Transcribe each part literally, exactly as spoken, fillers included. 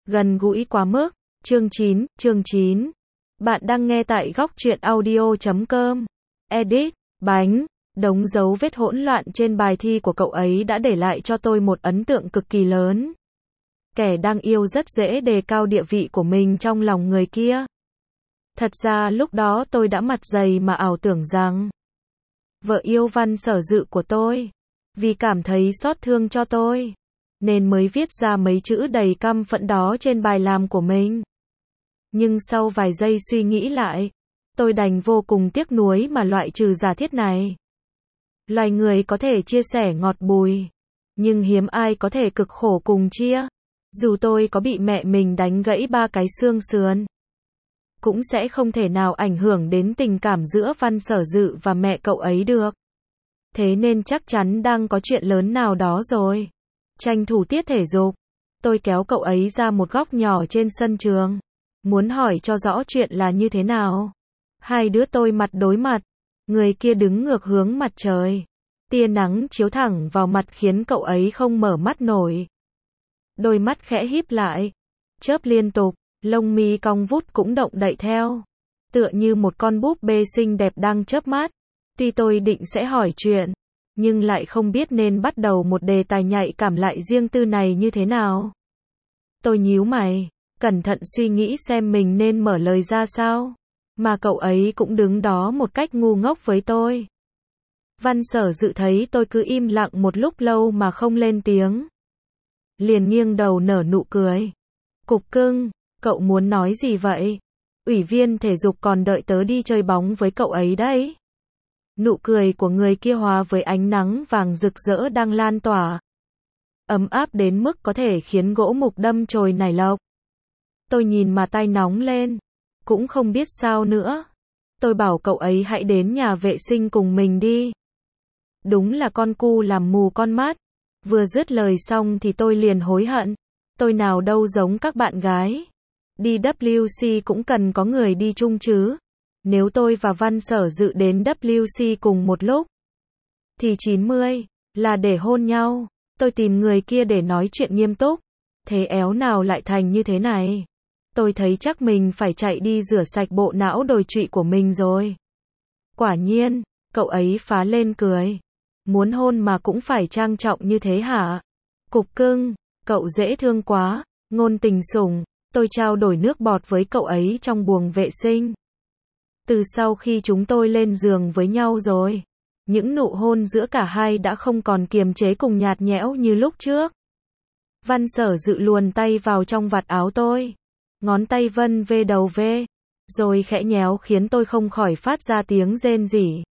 Gần gũi quá mức. Chương chín, chương chín. Bạn đang nghe tại góc truyện audio chấm com. Edit, bánh, đống dấu vết hỗn loạn trên bài thi của cậu ấy đã để lại cho tôi một ấn tượng cực kỳ lớn. Kẻ đang yêu rất dễ đề cao địa vị của mình trong lòng người kia. Thật ra lúc đó tôi đã mặt dày mà ảo tưởng rằng vợ yêu Văn Sở Dự của tôi, vì cảm thấy xót thương cho tôi, nên mới viết ra mấy chữ đầy căm phẫn đó trên bài làm của mình. Nhưng sau vài giây suy nghĩ lại, tôi đành vô cùng tiếc nuối mà loại trừ giả thiết này. Loài người có thể chia sẻ ngọt bùi, nhưng hiếm ai có thể cực khổ cùng chia. Dù tôi có bị mẹ mình đánh gãy ba cái xương sườn, cũng sẽ không thể nào ảnh hưởng đến tình cảm giữa Văn Sở Dự và mẹ cậu ấy được. Thế nên chắc chắn đang có chuyện lớn nào đó rồi. Tranh thủ tiết thể dục, tôi kéo cậu ấy ra một góc nhỏ trên sân trường, muốn hỏi cho rõ chuyện là như thế nào. Hai đứa tôi mặt đối mặt, người kia đứng ngược hướng mặt trời. Tia nắng chiếu thẳng vào mặt khiến cậu ấy không mở mắt nổi. Đôi mắt khẽ híp lại, chớp liên tục, lông mi cong vút cũng động đậy theo, tựa như một con búp bê xinh đẹp đang chớp mắt. Tuy tôi định sẽ hỏi chuyện, nhưng lại không biết nên bắt đầu một đề tài nhạy cảm lại riêng tư này như thế nào. Tôi nhíu mày, cẩn thận suy nghĩ xem mình nên mở lời ra sao, mà cậu ấy cũng đứng đó một cách ngu ngốc với tôi. Văn Sở Dự thấy tôi cứ im lặng một lúc lâu mà không lên tiếng, liền nghiêng đầu nở nụ cười. Cục cưng, cậu muốn nói gì vậy? Ủy viên thể dục còn đợi tớ đi chơi bóng với cậu ấy đấy. Nụ cười của người kia hòa với ánh nắng vàng rực rỡ đang lan tỏa, ấm áp đến mức có thể khiến gỗ mục đâm chồi nảy lộc. Tôi nhìn mà tay nóng lên, cũng không biết sao nữa. Tôi bảo cậu ấy hãy đến nhà vệ sinh cùng mình đi. Đúng là con cu làm mù con mắt. Vừa dứt lời xong thì tôi liền hối hận. Tôi nào đâu giống các bạn gái. Đi W C cũng cần có người đi chung chứ. Nếu tôi và Văn Sở Dự đến W C cùng một lúc, thì chín mươi là để hôn nhau. Tôi tìm người kia để nói chuyện nghiêm túc. Thế éo nào lại thành như thế này. Tôi thấy chắc mình phải chạy đi rửa sạch bộ não đồi trụy của mình rồi. Quả nhiên, cậu ấy phá lên cười. Muốn hôn mà cũng phải trang trọng như thế hả? Cục cưng, cậu dễ thương quá. Ngôn tình sủng. Tôi trao đổi nước bọt với cậu ấy trong buồng vệ sinh. Từ sau khi chúng tôi lên giường với nhau rồi, những nụ hôn giữa cả hai đã không còn kiềm chế cùng nhạt nhẽo như lúc trước. Văn Sở Dự luồn tay vào trong vạt áo tôi, ngón tay vân về đầu về, rồi khẽ nhéo khiến tôi không khỏi phát ra tiếng rên rỉ.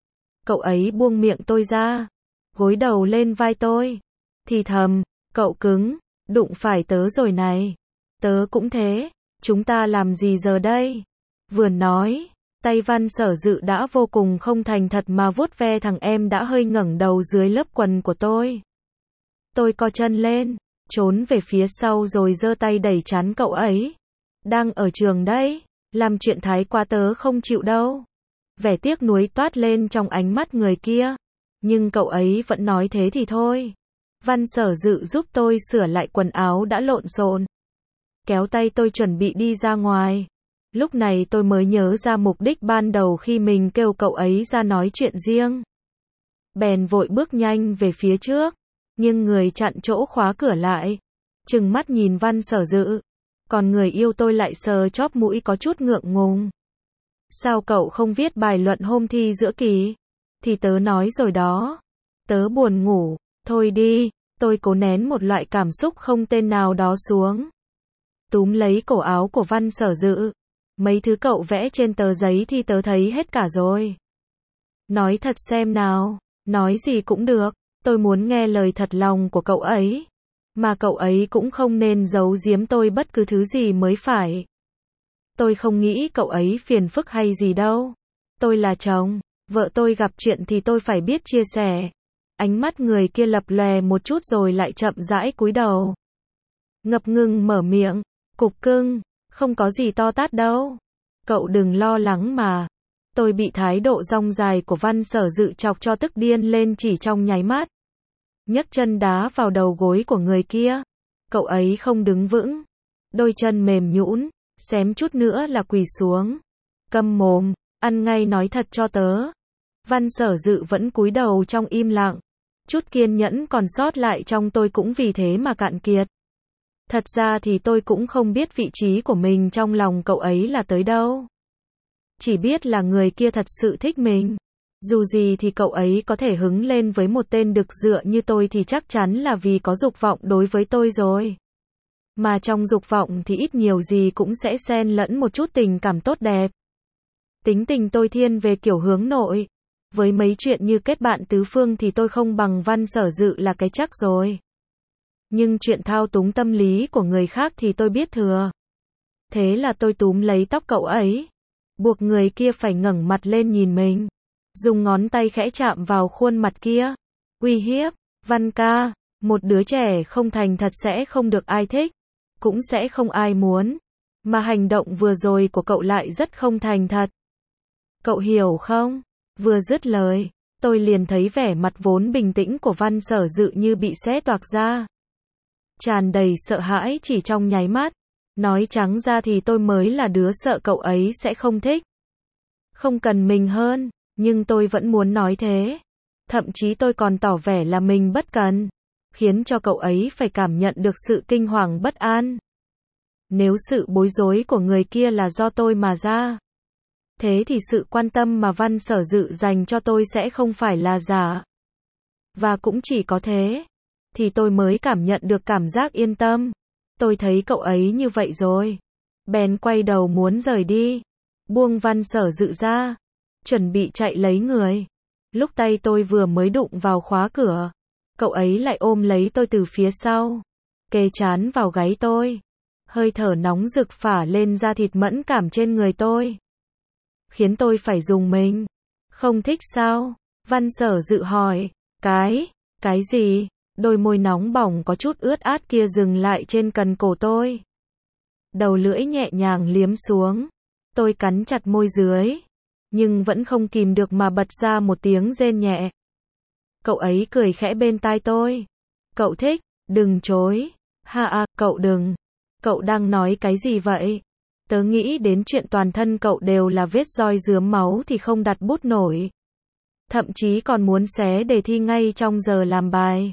Cậu ấy buông miệng tôi ra, gối đầu lên vai tôi, thì thầm, cậu cứng, đụng phải tớ rồi này. Tớ cũng thế, chúng ta làm gì giờ đây? Vừa nói, tay Văn Sở Dự đã vô cùng không thành thật mà vuốt ve thằng em đã hơi ngẩng đầu dưới lớp quần của tôi. Tôi co chân lên, trốn về phía sau rồi giơ tay đẩy trán cậu ấy. Đang ở trường đấy, làm chuyện thái quá tớ không chịu đâu. Vẻ tiếc nuối toát lên trong ánh mắt người kia. Nhưng cậu ấy vẫn nói thế thì thôi. Văn Sở Dự giúp tôi sửa lại quần áo đã lộn xộn, kéo tay tôi chuẩn bị đi ra ngoài. Lúc này tôi mới nhớ ra mục đích ban đầu khi mình kêu cậu ấy ra nói chuyện riêng. Bèn vội bước nhanh về phía trước, nhưng người chặn chỗ khóa cửa lại, trừng mắt nhìn Văn Sở Dự. Còn người yêu tôi lại sờ chóp mũi có chút ngượng ngùng. Sao cậu không viết bài luận hôm thi giữa kỳ? Thì tớ nói rồi đó. Tớ buồn ngủ, thôi đi. Tôi cố nén một loại cảm xúc không tên nào đó xuống, túm lấy cổ áo của Văn Sở Dự. Mấy thứ cậu vẽ trên tờ giấy thì tớ thấy hết cả rồi. Nói thật xem nào. Nói gì cũng được. Tôi muốn nghe lời thật lòng của cậu ấy. Mà cậu ấy cũng không nên giấu giếm tôi bất cứ thứ gì mới phải. Tôi không nghĩ cậu ấy phiền phức hay gì đâu. Tôi là chồng, vợ tôi gặp chuyện thì tôi phải biết chia sẻ. Ánh mắt người kia lập lòe một chút rồi lại chậm rãi cúi đầu. Ngập ngừng mở miệng, cục cưng, không có gì to tát đâu. Cậu đừng lo lắng mà. Tôi bị thái độ dong dài của Văn Sở Dự chọc cho tức điên lên chỉ trong nháy mắt. Nhấc chân đá vào đầu gối của người kia. Cậu ấy không đứng vững. đôi chân mềm nhũn, xém chút nữa là quỳ xuống. Câm mồm, ăn ngay nói thật cho tớ. Văn Sở Dự vẫn cúi đầu trong im lặng. Chút kiên nhẫn còn sót lại trong tôi cũng vì thế mà cạn kiệt. Thật ra thì tôi cũng không biết vị trí của mình trong lòng cậu ấy là tới đâu. Chỉ biết là người kia thật sự thích mình. Dù gì thì cậu ấy có thể hứng lên với một tên đực dựa như tôi thì chắc chắn là vì có dục vọng đối với tôi rồi. Mà trong dục vọng thì ít nhiều gì cũng sẽ xen lẫn một chút tình cảm tốt đẹp. Tính tình tôi thiên về kiểu hướng nội. Với mấy chuyện như kết bạn tứ phương thì tôi không bằng Văn Sở Dự là cái chắc rồi. Nhưng chuyện thao túng tâm lý của người khác thì tôi biết thừa. Thế là tôi túm lấy tóc cậu ấy, buộc người kia phải ngẩng mặt lên nhìn mình. Dùng ngón tay khẽ chạm vào khuôn mặt kia. Uy hiếp, Văn ca, một đứa trẻ không thành thật sẽ không được ai thích, cũng sẽ không ai muốn. Mà hành động vừa rồi của cậu lại rất không thành thật. Cậu hiểu không? Vừa dứt lời, tôi liền thấy vẻ mặt vốn bình tĩnh của Văn Sở Dự như bị xé toạc ra. Tràn đầy sợ hãi chỉ trong nháy mắt. Nói trắng ra thì tôi mới là đứa sợ cậu ấy sẽ không thích. Không cần mình hơn, nhưng tôi vẫn muốn nói thế. Thậm chí tôi còn tỏ vẻ là mình bất cần, khiến cho cậu ấy phải cảm nhận được sự kinh hoàng bất an. Nếu sự bối rối của người kia là do tôi mà ra, thế thì sự quan tâm mà Văn Sở Dự dành cho tôi sẽ không phải là giả. Và cũng chỉ có thế, thì tôi mới cảm nhận được cảm giác yên tâm. Tôi thấy cậu ấy như vậy rồi. Bèn quay đầu muốn rời đi. Buông Văn Sở Dự ra. Chuẩn bị chạy lấy người. Lúc tay tôi vừa mới đụng vào khóa cửa, cậu ấy lại ôm lấy tôi từ phía sau. Kề trán vào gáy tôi. Hơi thở nóng rực phả lên da thịt mẫn cảm trên người tôi. Khiến tôi phải rùng mình. Không thích sao? Văn Sở Dự hỏi. Cái, cái gì? Đôi môi nóng bỏng có chút ướt át kia dừng lại trên cần cổ tôi. Đầu lưỡi nhẹ nhàng liếm xuống. Tôi cắn chặt môi dưới, nhưng vẫn không kìm được mà bật ra một tiếng rên nhẹ. Cậu ấy cười khẽ bên tai tôi. Cậu thích, đừng chối. Ha à, cậu đừng. Cậu đang nói cái gì vậy? Tớ nghĩ đến chuyện toàn thân cậu đều là vết roi rướm máu thì không đặt bút nổi. Thậm chí còn muốn xé đề thi ngay trong giờ làm bài.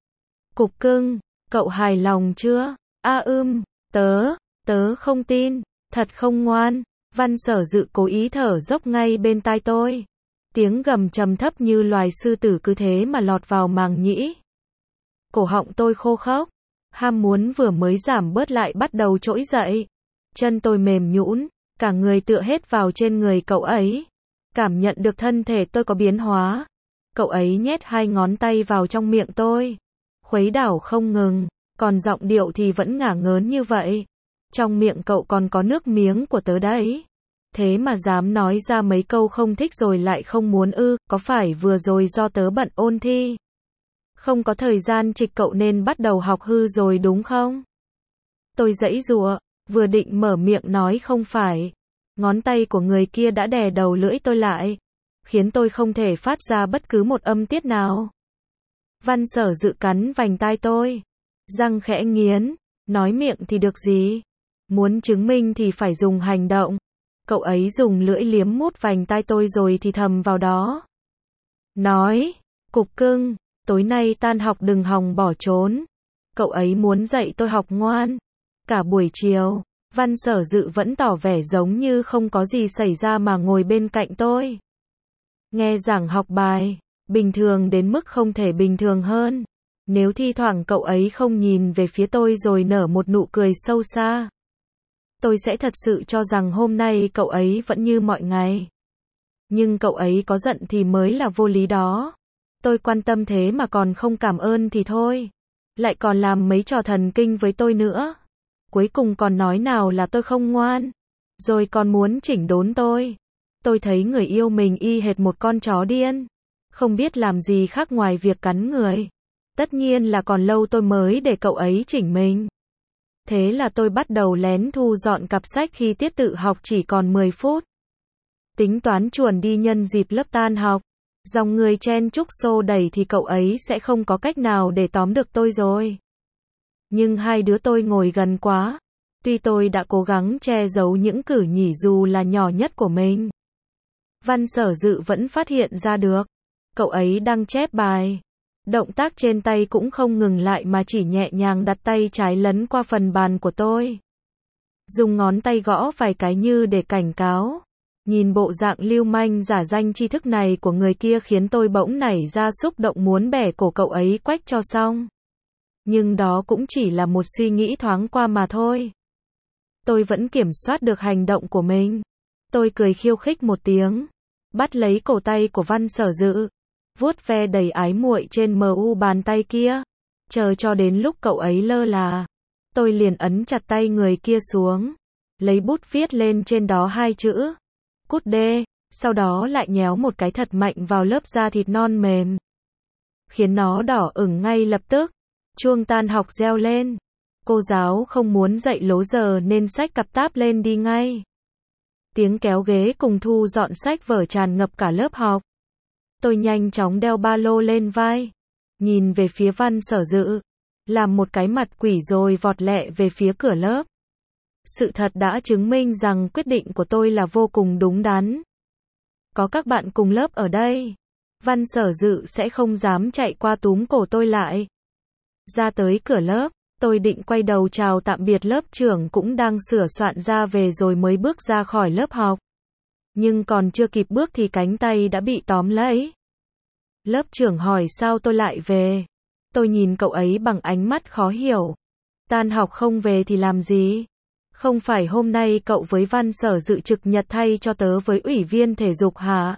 Cục cưng, cậu hài lòng chưa? A ưm, tớ, tớ không tin, thật không ngoan. Văn Sở Dự cố ý thở dốc ngay bên tai tôi. Tiếng gầm trầm thấp như loài sư tử cứ thế mà lọt vào màng nhĩ. Cổ họng tôi khô khốc, ham muốn vừa mới giảm bớt lại bắt đầu trỗi dậy. Chân tôi mềm nhũn, cả người tựa hết vào trên người cậu ấy. Cảm nhận được thân thể tôi có biến hóa. Cậu ấy nhét hai ngón tay vào trong miệng tôi, khuấy đảo không ngừng, còn giọng điệu thì vẫn ngả ngớn như vậy. Trong miệng cậu còn có nước miếng của tớ đấy. Thế mà dám nói ra mấy câu không thích rồi lại không muốn ư, có phải vừa rồi do tớ bận ôn thi? Không có thời gian trịch cậu nên bắt đầu học hư rồi đúng không? Tôi giãy giụa, vừa định mở miệng nói không phải. Ngón tay của người kia đã đè đầu lưỡi tôi lại, khiến tôi không thể phát ra bất cứ một âm tiết nào. Văn Sở Dự cắn vành tai tôi, răng khẽ nghiến, nói miệng thì được gì? Muốn chứng minh thì phải dùng hành động. Cậu ấy dùng lưỡi liếm mút vành tai tôi rồi thì thầm vào đó. Nói, cục cưng, tối nay tan học đừng hòng bỏ trốn. Cậu ấy muốn dạy tôi học ngoan. Cả buổi chiều, Văn Sở Dự vẫn tỏ vẻ giống như không có gì xảy ra mà ngồi bên cạnh tôi. Nghe giảng học bài, bình thường đến mức không thể bình thường hơn. Nếu thi thoảng cậu ấy không nhìn về phía tôi rồi nở một nụ cười sâu xa, tôi sẽ thật sự cho rằng hôm nay cậu ấy vẫn như mọi ngày. Nhưng cậu ấy có giận thì mới là vô lý đó. Tôi quan tâm thế mà còn không cảm ơn thì thôi. Lại còn làm mấy trò thần kinh với tôi nữa. Cuối cùng còn nói nào là tôi không ngoan. Rồi còn muốn chỉnh đốn tôi. Tôi thấy người yêu mình y hệt một con chó điên. Không biết làm gì khác ngoài việc cắn người. Tất nhiên là còn lâu tôi mới để cậu ấy chỉnh mình. Thế là tôi bắt đầu lén thu dọn cặp sách khi tiết tự học chỉ còn mười phút. Tính toán chuồn đi nhân dịp lớp tan học. Dòng người chen chúc xô đẩy thì cậu ấy sẽ không có cách nào để tóm được tôi rồi. Nhưng hai đứa tôi ngồi gần quá, Tuy tôi đã cố gắng che giấu những cử nhỉ dù là nhỏ nhất của mình, Văn Sở Dự vẫn phát hiện ra được. Cậu ấy đang chép bài. Động tác trên tay cũng không ngừng lại mà chỉ nhẹ nhàng đặt tay trái lấn qua phần bàn của tôi. Dùng ngón tay gõ vài cái như để cảnh cáo. Nhìn bộ dạng lưu manh giả danh tri thức này của người kia khiến tôi bỗng nảy ra xúc động muốn bẻ cổ cậu ấy quách cho xong. Nhưng đó cũng chỉ là một suy nghĩ thoáng qua mà thôi. Tôi vẫn kiểm soát được hành động của mình. Tôi cười khiêu khích một tiếng, bắt lấy cổ tay của Văn Sở Dự, vuốt ve đầy ái muội trên mờ u bàn tay kia, chờ cho đến lúc cậu ấy lơ là, tôi liền ấn chặt tay người kia xuống, lấy bút viết lên trên đó hai chữ cút đê, sau đó lại nhéo một cái thật mạnh vào lớp da thịt non mềm, khiến nó đỏ ửng ngay lập tức. Chuông tan học reo lên. Cô giáo không muốn dạy lố giờ nên xách cặp táp lên đi ngay. Tiếng kéo ghế cùng thu dọn sách vở tràn ngập cả lớp học. Tôi nhanh chóng đeo ba lô lên vai, nhìn về phía Văn Sở Dự, làm một cái mặt quỷ rồi vọt lẹ về phía cửa lớp. Sự thật đã chứng minh rằng quyết định của tôi là vô cùng đúng đắn. Có các bạn cùng lớp ở đây, Văn Sở Dự sẽ không dám chạy qua túm cổ tôi lại. Ra tới cửa lớp, tôi định quay đầu chào tạm biệt lớp trưởng cũng đang sửa soạn ra về rồi mới bước ra khỏi lớp học. Nhưng còn chưa kịp bước thì cánh tay đã bị tóm lấy. Lớp trưởng hỏi sao tôi lại về. Tôi nhìn cậu ấy bằng ánh mắt khó hiểu. Tan học không về thì làm gì? Không phải hôm nay cậu với Văn Sở Dự trực nhật thay cho tớ với ủy viên thể dục hả?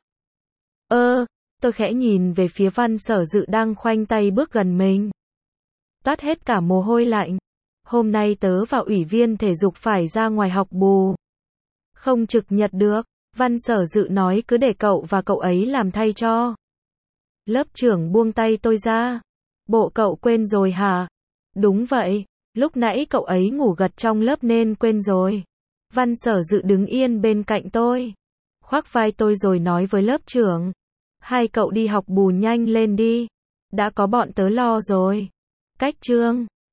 Ơ, tôi khẽ nhìn về phía Văn Sở Dự đang khoanh tay bước gần mình. Toát hết cả mồ hôi lạnh. Hôm nay tớ và ủy viên thể dục phải ra ngoài học bù. Không trực nhật được, Văn Sở Dự nói cứ để cậu và cậu ấy làm thay cho. Lớp trưởng buông tay tôi ra. Bộ cậu quên rồi hả? Đúng vậy, lúc nãy cậu ấy ngủ gật trong lớp nên quên rồi. Văn Sở Dự đứng yên bên cạnh tôi, khoác vai tôi rồi nói với lớp trưởng. Hai cậu đi học bù nhanh lên đi. Đã có bọn tớ lo rồi. Cách chương